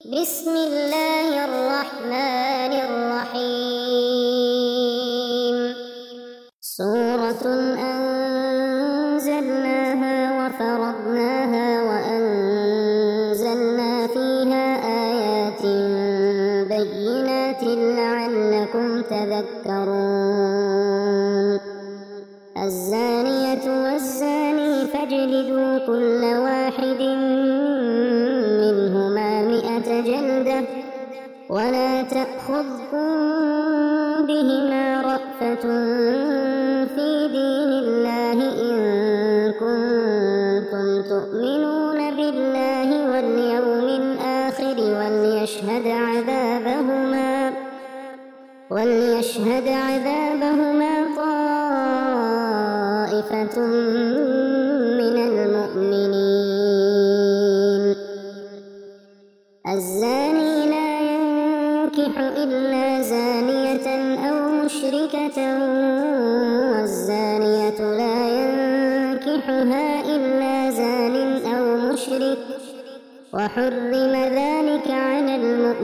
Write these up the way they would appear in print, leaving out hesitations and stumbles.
بسم الله الرحمن الرحيم. سورة أنزلناها وفرضناها وأنزلنا فيها آيات بينات لعلكم تذكرون. الزانية والزاني فاجلدوا كل واحد منهما 100 جلدة ولا تأخذكم بهما رأفة في دين الله إن كنتم تؤمنون بالله واليوم الآخر وليشهد عذابهما طائفة من المؤمنين. الزاني لا ينكح إلا زانية أو مشركة والزانية لا ينكحها إلا زان أو مشرك وحرم ذلك على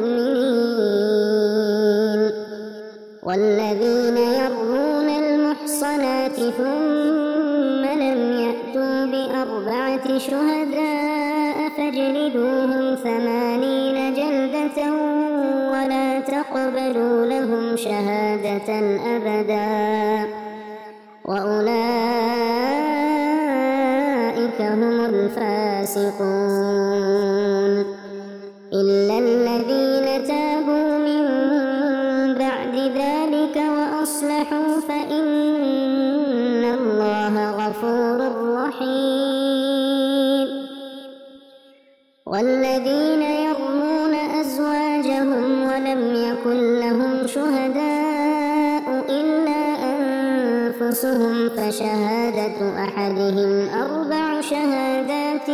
المؤمنين. والذين يرمون المحصنات ثم لم يأتوا ب4 شهداء فاجلدوهم 80 جلدة ولا تقبلوا لهم شهادة أبدا وأولئك هم الفاسقون. إلا الذين تابوا من بعد ذلك وأصلحوا فإن الله غفور رحيم. والذين يرمون أزواجهم ولم يكن لهم شهداء إلا أنفسهم فشهادة أحدهم 4 شهادات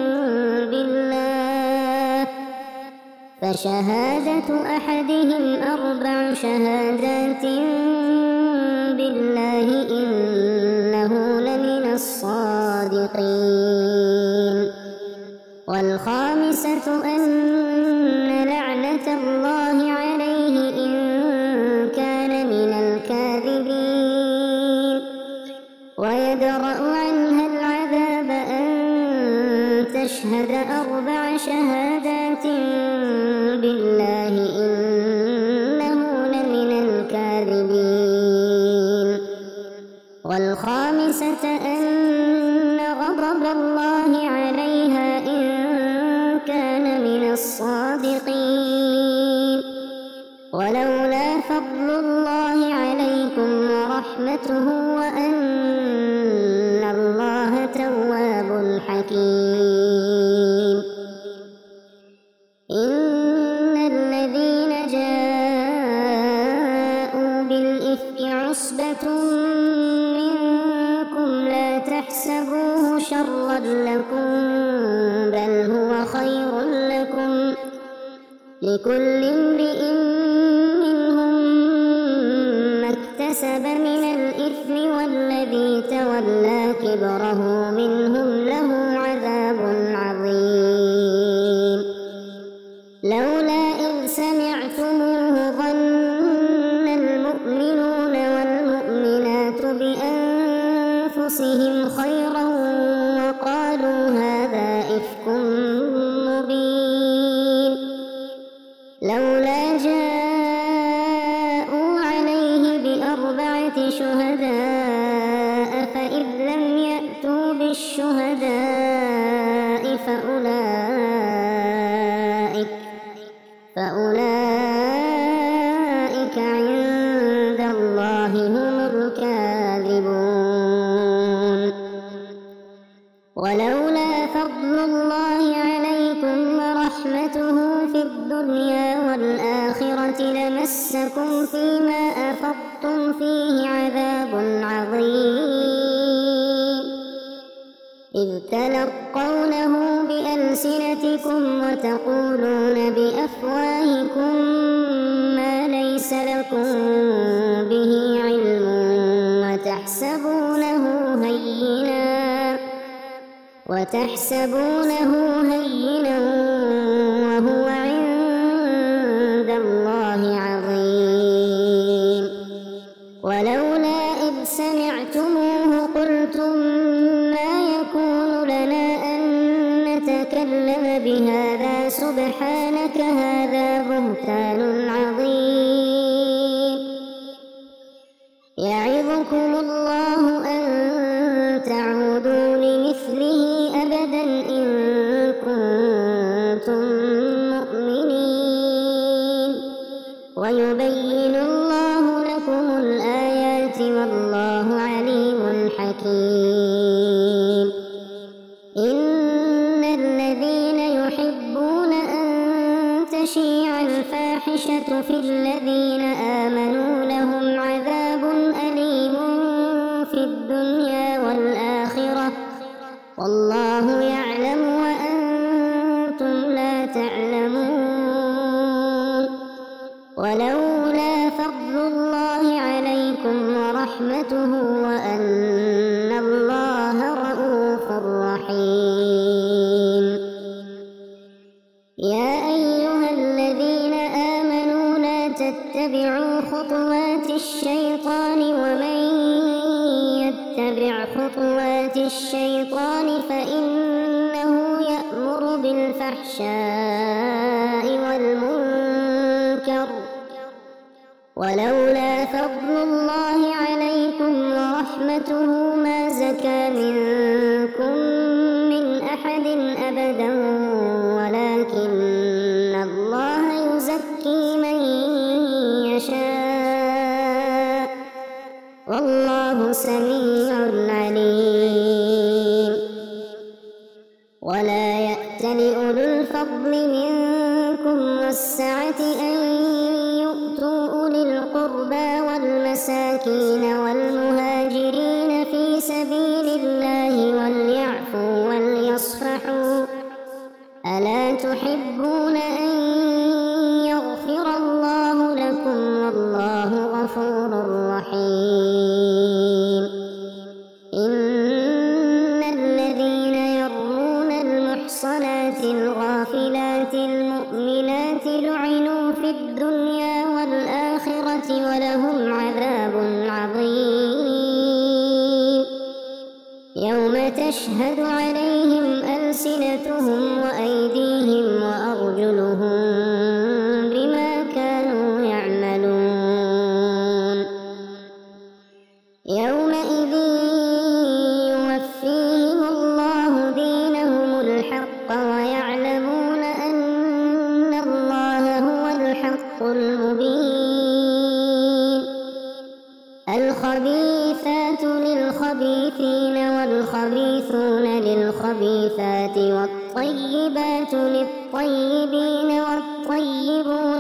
بالله إنه لمن الصادقين. والخامسة أن لعنة الله عليه إن كان من الكاذبين. ويدرأ عنها العذاب أن تشهد 4 شهادات بالله إنه لمن الكاذبين. والخامسة أن غضب الله عليها إن كان من الصادقين. ولولا فضل الله عليكم ورحمته وأن الله تواب حكيم. إن الذين جاءوا بالإفك عصبة منكم لا تحسبوه شرا لكم بل هو خير لكم لكل امرئ منهم ما اكتسب من الإثم والذي تولى كبره منهم له عذاب عظيم. لولا إذ سمعتموه ظن المؤمنون والمؤمنات بأنفسهم خيرا وقالوا هذا إفك مبين. لولا جاءوا عليه ب4 شهداء فإذ لم يأتوا بالشهداء فأولئك عند الله هم الكاذبون. ولولا فضل الله عليكم ورحمته في الدنيا والآخرة لمسكم فيما أفضتم فيه عذاب عظيم. إذ تلقونه بألسنتكم وتقولون بأفواهكم ما ليس لكم به علم وتحسبونه هينا وهو عند سبحانك هذا بهتان عظيم. يعظكم الله أن تعودوا لمثله أبدا إن كنتم مؤمنين. ويبين الله لكم الآيات والله عليم حكيم. إن الذين يحبون أن تشيع الفاحشة في الذين آمنوا لهم عذاب أليم في الدنيا والآخرة والله يعلم وأنتم لا تعلمون. ولولا فضل الله عليكم ورحمته وأن الله رءوف رحيم. يا أيها الذين آمنوا لا تتبعوا خطوات الشيطان ومن يتبع خطوات الشيطان فإنه يأمر بالفحشاء والمنكر. ولولا فضل الله عليكم ورحمته ما زكى منكم من أحد أبدا ولكن الله يزكي من يشاء والله سميع عليم. ولا يأتل أولو الفضل منكم والسعة أن يؤتوا أولي القربى والمساكين والمهاجرين في سبيل الله وليعفوا وليصفحوا ألا تحبون أن يغفر الله لكم والله غفور رحيم. إن الذين يرمون المحصنات الغافلات المؤمنات لعنوا في الدنيا والآخرة ولهم عذاب عظيم. يوم تشهد عليهم ألسنتهم وأيديهم وأرجلهم بما كانوا يعملون. يومئذ يوفيهم الله دينهم الحق ويعلمون أن الله هو الحق المبين. الخبيثات للخبيثين والخبيثون للخبيثات والطيبات للطيبين والطيبون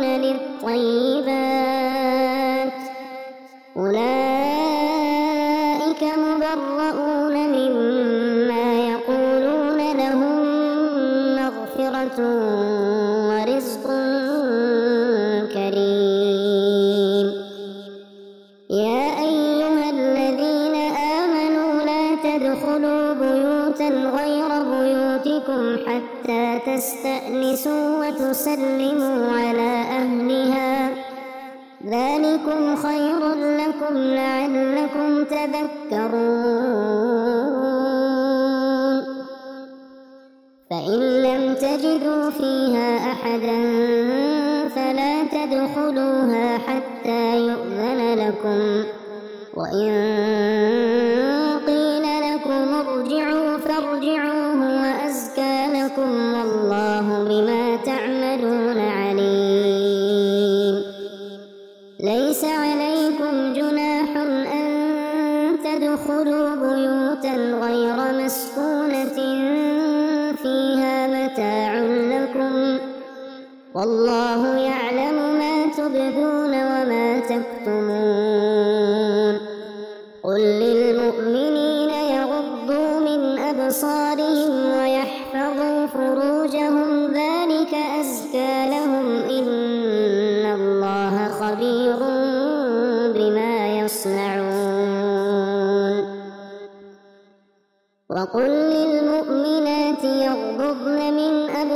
للطيبات أولئك مبرؤون مما يقولون لهم مغفرة ورزق كريم. يا أيها الذين آمنوا لا تدخلوا بيوتا غير بيوتكم حتى تستأنسوا وتسلموا على أهلها ذلكم خير لكم لعلكم تذكرون. فإن لم تجدوا فيها أحدا فلا تدخلوها حتى يؤذن لكم وإن قيل لكم ارجعوا فارجعوا هو أزكى لكم والله بما تعملون عليم. ليس عليكم جناح أن تدخلوا بيوتا غير مسكونة فيها متاع لكم والله يعلم ما تبدون وما تكتمون. قل للمؤمنين يغضوا من أبصارهم ويحفظوا فروجهم ذلك أزكى لهم إن الله خبير بما يصنعون. وقل للمؤمنات يغضضن من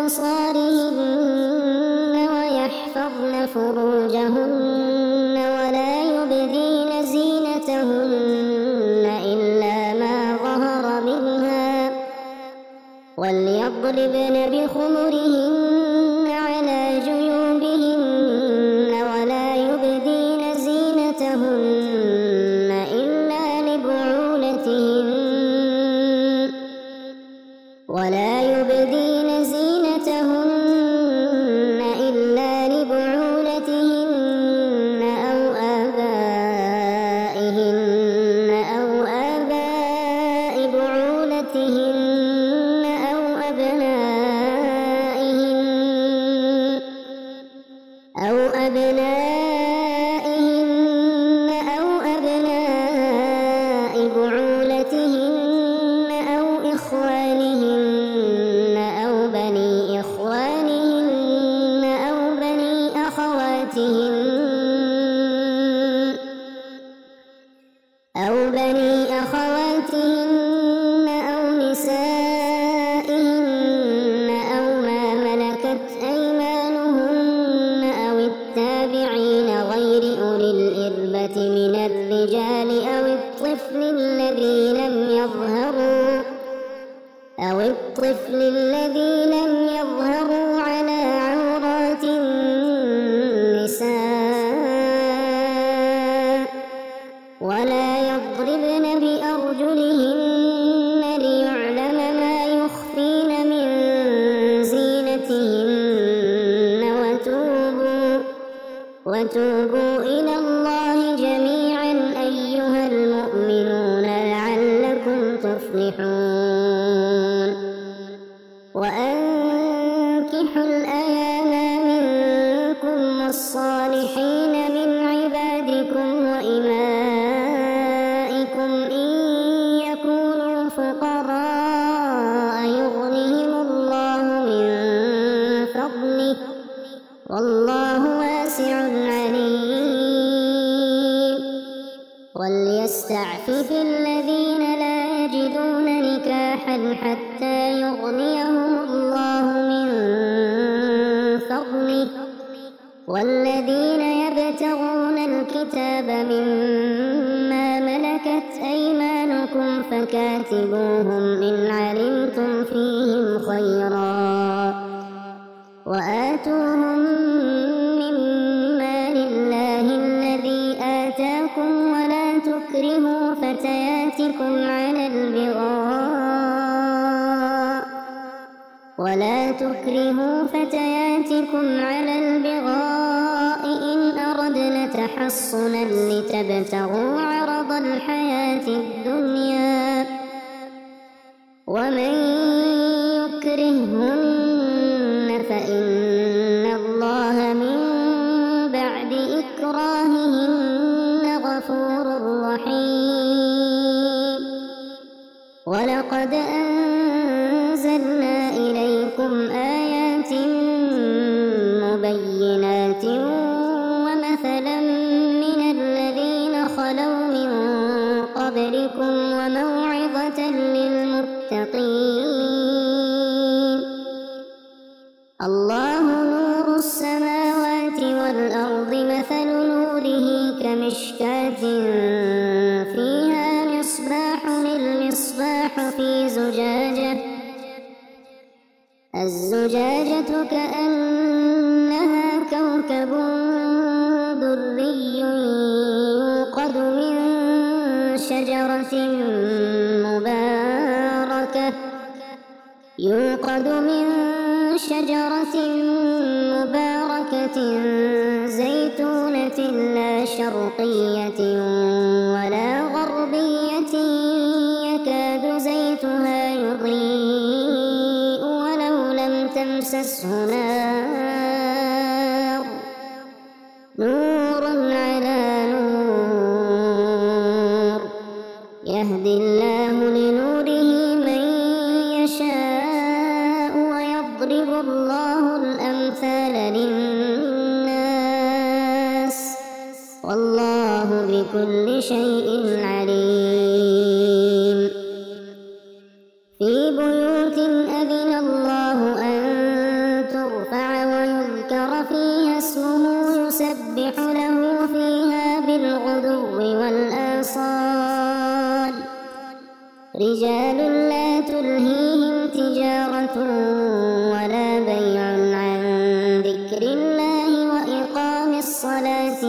أبصارهن ويحفظن فروجهن ولا يبدين زينتهن إلا ما ظهر منها وليضربن بخمرهن على أبنائهن أو أبناء بعولتهن أو إخوانهن أو بني إخوانهن أو بني أخواتهن أو نسائهن أو ما ملكت أيمانهن أو التابعين غير أولي الإربة من الرجال أو الطفل الذي لم يظهروا على عورات النساء ولا يضربن بأرجلهن ليعلم ما يخفين من زينتهن وتوبوا إلى الله جميعا أيها المؤمنون لعلكم تفلحون وأنكحوا الأيام منكم والصالحين من عبادكم وإمائكم إن يكونوا فقراء يغنهم الله من فضله والله واسع عليم وليستعفف الذين لا يجدون نكاحا حتى يغنيهم الله من فضله والذين يبتغون الكتاب مما ملكت أيمانكم فكاتبوهم إن علمتم فيهم خيرا وآتوهم مما لله الذي آتاكم ولا تكرهوا فتياتكم على البغاء إن أردنا تحصنا لتبتغوا عرض الحياة الدنيا ومن يكرههن فإن الله من بعد إكراههن غفور رحيم ولقد أنزلنا إليكم آيات مبينات ومثلا من الذين خلوا من قبلكم وموعظة للمتقين الله نور السماوات والأرض مثل نوره كمشكاة فيها مصباح المصباح في زجاجة الزجاجة كأنها كوكب دري يوقد من شجرة مباركة زيتونة لا شرقية ولا غربية يكاد زيتها يضيء ولو لم تمسسه نار نور على نور يهدي الله لنوره من يشاء ويضرب الله الأمثال للناس والله بكل شيء عليم في بيوت أذن الله أن ترفع ويذكر فيها اسمه يسبح له فيها بالغدو والآصال رجال لا تلهيهم تجارة ولا بيع عن ذكر الله وإقام الصلاة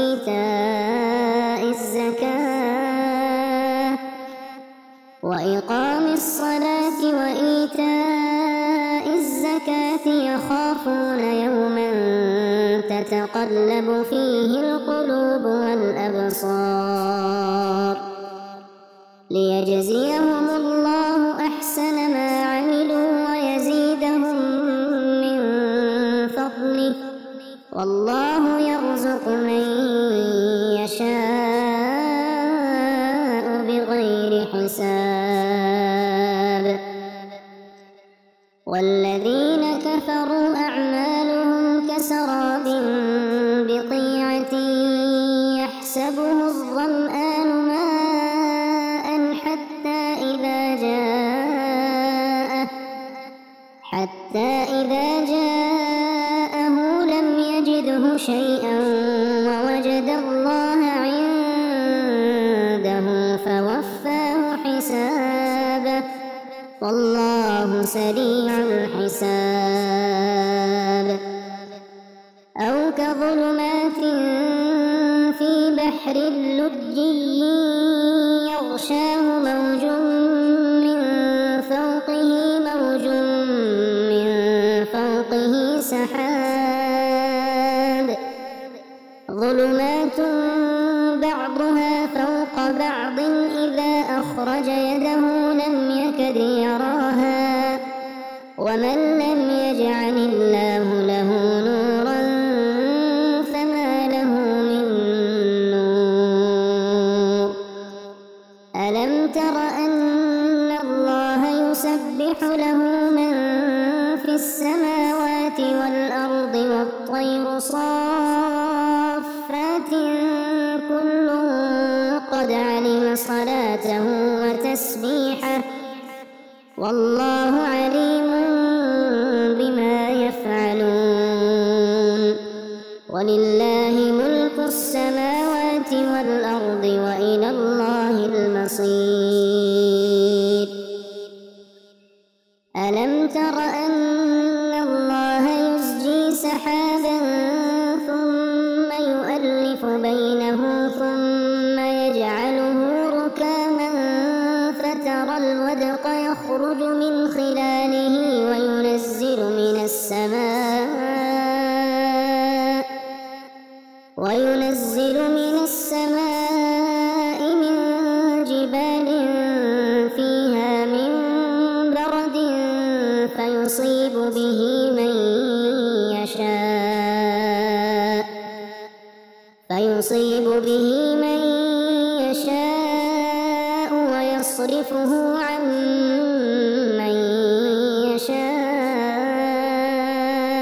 وإيتاء الزكاة يخافون يوما تتقلب فيه القلوب والأبصار ليجزيهم الله أحسن ما عملوا ويزيدهم من فضله والله يرزق من يشاء بغير حساب والذين كفروا أعمالهم كسراب بقيعة يحسبه الظمآن ماء حتى إذا جاءه لم يجده شيئا ووجد الله عنده فوفاه حسابه والله سريع الحساب أو كظلمات في بحر لجي يغشاه موج من فوقه سحاب ظلمات بعضها فوق بعض إذا أخرج يده لم يكد يراها ومن لم يجعل الله له نورا فما له من نور ألم تر أن الله يسبح له من في السماوات والأرض والطير صافات كل قد علم صلاته وتسبيحه والله عليم بما يفعلون ولله ملك السماوات والأرض وإلى الله المصير ألم تر أن الله يزجي سحابا ثم يؤلف بينه ثم يجعله ركاما فترى الودق يخرج من خلاله وينزل من السماء من جبال فيها من برد فيصيب به من يشاء ويصرفه عن من يشاء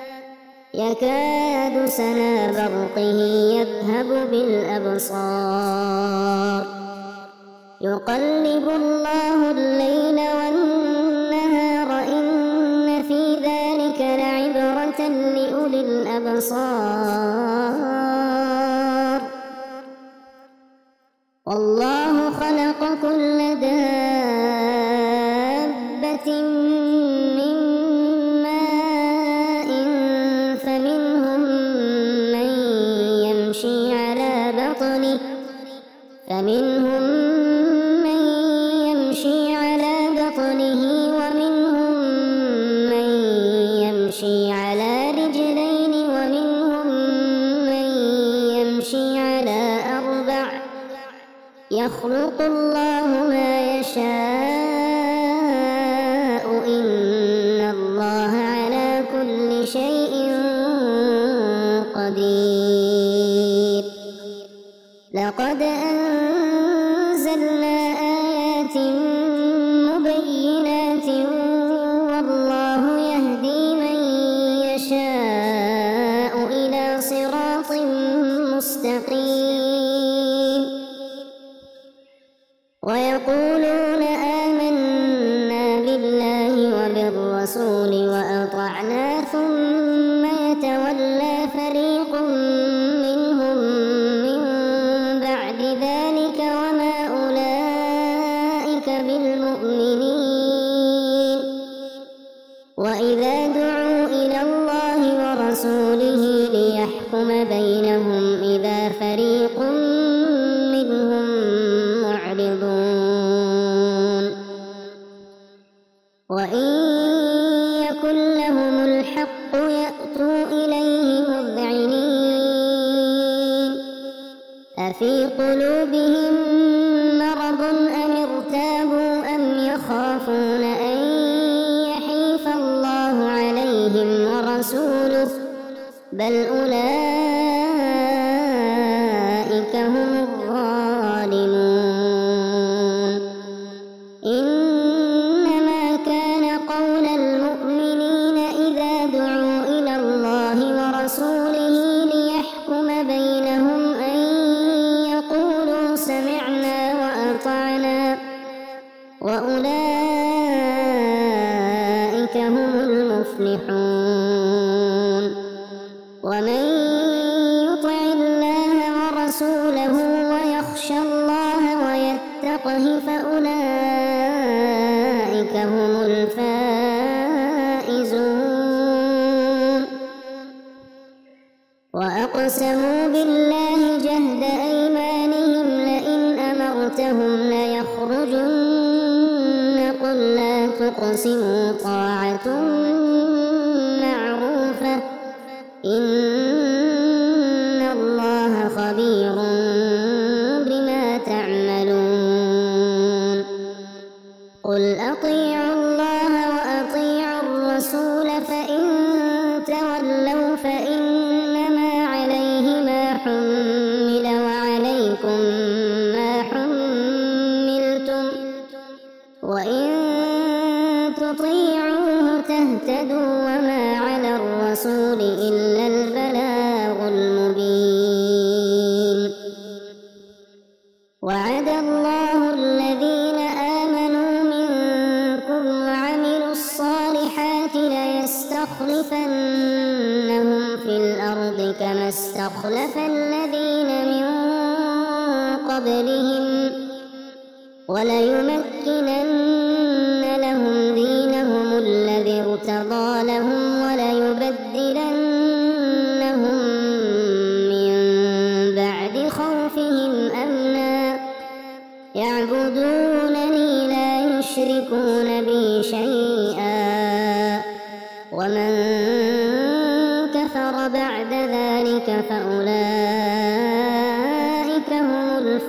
يكاد سنا برقه يذهب بالأبصار يقلب الله الليل والنهار إن في ذلك لعبرة لأولي الأبصار والله خلق كل دابة من ماء فمنهم من يمشي على بطنه ومنهم من يمشي على رجلين ومنهم من يمشي على أربع يخلق الله ما يشاء إن الله على كل شيء قدير لقد أنزلنا آيات مبينات والله يهدي من يشاء إلى صراط مستقيم ويقولون آمنا بالله وبالرسول وأطعنا ثم يتولى فريق منهم من بعد ذلك وما أولئك بالمؤمنين وإذا دعوا إلى الله ورسوله ليحكم بينهم إذا فريق منهم معرضون وإن يكن لهم الحق يأتوا إليه مذعنين أفي قلوبهم مرض أم ارتابوا أم يخافون أن يحيف الله عليهم ورسوله بل أولئك هم الظالمون إنما كان قول المؤمنين إذا دعوا إلى الله ورسوله ليحكم بينهم أن يقولوا سمعنا وأطعنا وأولئك هم المفلحون ومن يطع الله ورسوله ويخشى الله ويتقه فأولئك هم الفائزون وأقسموا بالله جهد أيمانهم لئن أمرتهم ليخرجن قل لا تقسموا طاعة معروفة إن الله خبير بما تعملون قل أطيعوا الله وأطيعوا الرسول فإن تولوا فإنما عليه ما حمل وعليكم ما حملتم وإن تطيعوه تهتدوا وما على الرسول إلا البلاغ المبين وعد الله الذين آمنوا منكم وعملوا الصالحات ليستخلفنهم في الأرض كما استخلف الذين من قبلهم وليمكنن لهم دينهم الذي ارتضى لهم وليبدلنهم من بعد خوفهم أمنا يعبدونني لا يشركون بي شيئا ومن كفر بعد ذلك فأولئك هم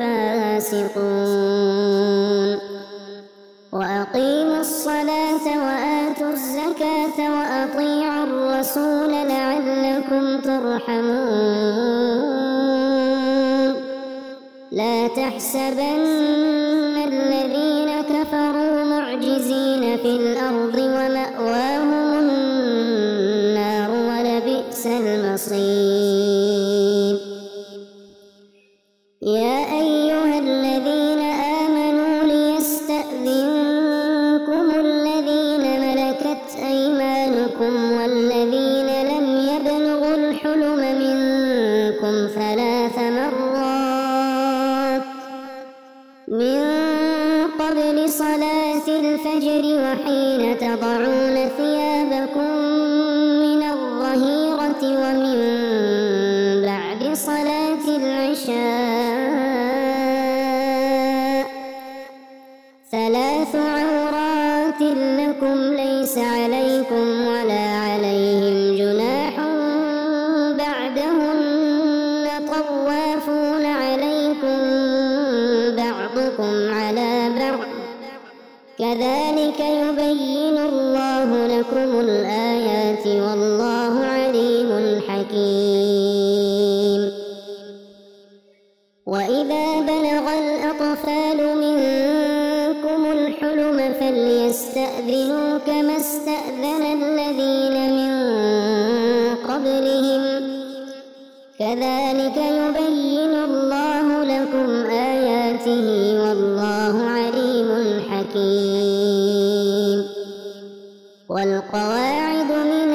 الفاسقون وأقيموا الصلاة وآتوا الزكاة وأطيعوا الرسول لعلكم ترحمون لا تحسبن الذين كفروا معجزين في الأرض ومأواهم النار ولبئس المصير يا أيها الذين آمنوا ليستأذنكم الذين ملكت أيمانكم والذين لم يبلغوا الحلم منكم 3 مرات من قبل صلاة الفجر وحين تضعون ثيابكم من الظهيرة ومن بعد صلاة العشاء 3 عورات لكم ليس عليكم ولا عليهم جناح بعدهن طوافون عليكم بعضكم على بعض كذلك يبين الله لكم الآيات والله عليم حكيم وإذا بلغ الأطفال منكم الحلم فليستأذنوا كما استأذن الذين من قبلهم كذلك يبين الله لكم آياته والله عليم حكيم والقواعد من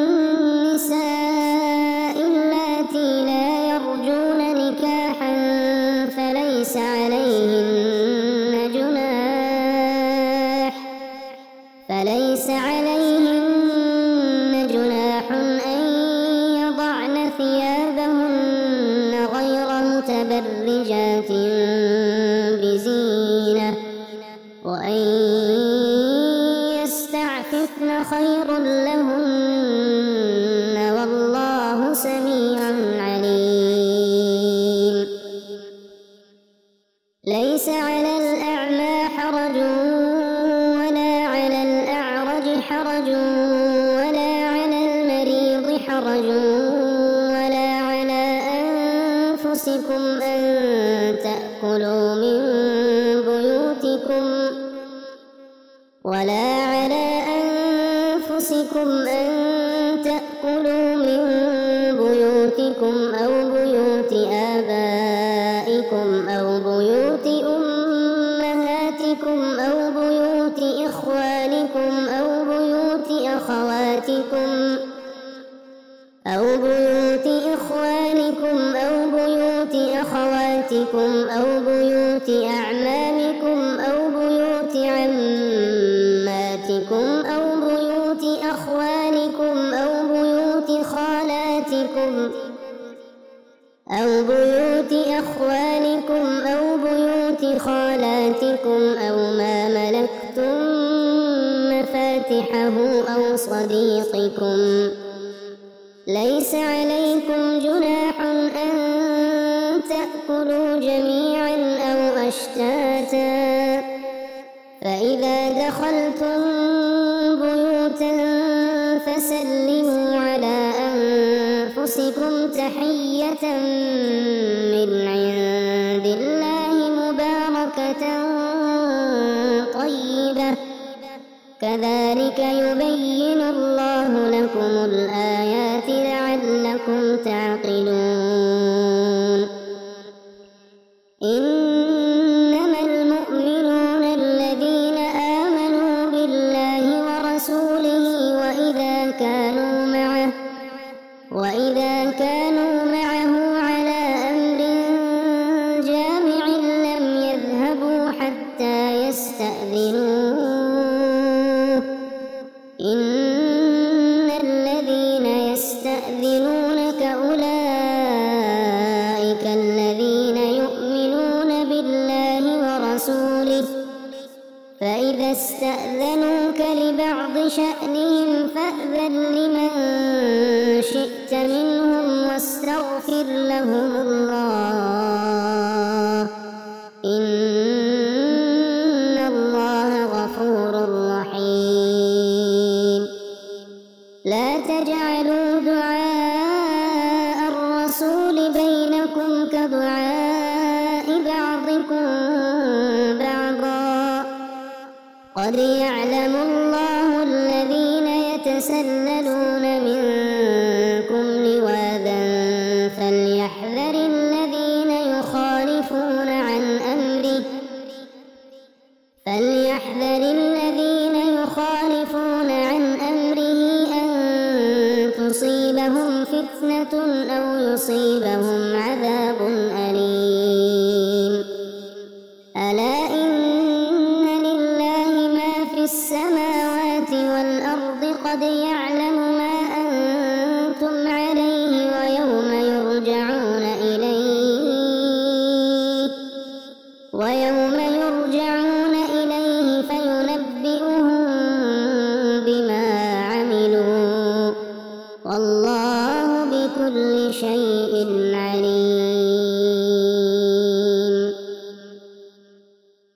النساء اللاتي لا يرجون نكاحا فليس عليهن جناح أن يضعن ثيابهن غير متبرجات أنفسكم أن تأكلوا من بيوتكم أو بيوت آبائكم أو بيوت أمهاتكم أو بيوت إخوانكم أو بيوت أخواتكم أو بيوت أعمامكم أو بيوت عماتكم أو بيوت أخوالكم أو بيوت خالاتكم أو ما ملكتم مفاتحه أو صديقكم. ليس عليكم جناح أن تأكلوا جميعا أو أشتاتا، فإذا دخلتم بيوتا فسلموا على أنفسكم تحية من عند الله مباركة طيبة، كذلك يبين الله لكم الآيات لعلكم تعقلون. إنما المؤمنون الذين آمنوا بالله ورسوله وإذا كانوا معه على أمر جامع لم يذهبوا حتى يستأذنوه. إن الذين يستأذنونك أولئك الذين يؤمنون بالله ورسوله، فإذا استأذنوك لبعض شأنهم فأذن لمن شئت منهم واستغفر لهم الله، إن الله غفور رحيم. لا تجعلوا دعاء الرسول بينكم كدعاء بعضكم بعضا، قد يعلم الله الذين يتسللون منكم لواذا فليحذر الذين يخالفون عن أمره أن تصيبهم فتنة أو يصيبهم عذاب أليم. ألا إن لله ما في السماوات والأرض، قد يعلم ما أنتم عليه ويوم يرجعون إليه فينبئهم بما عملوا، والله بكل شيء عليم.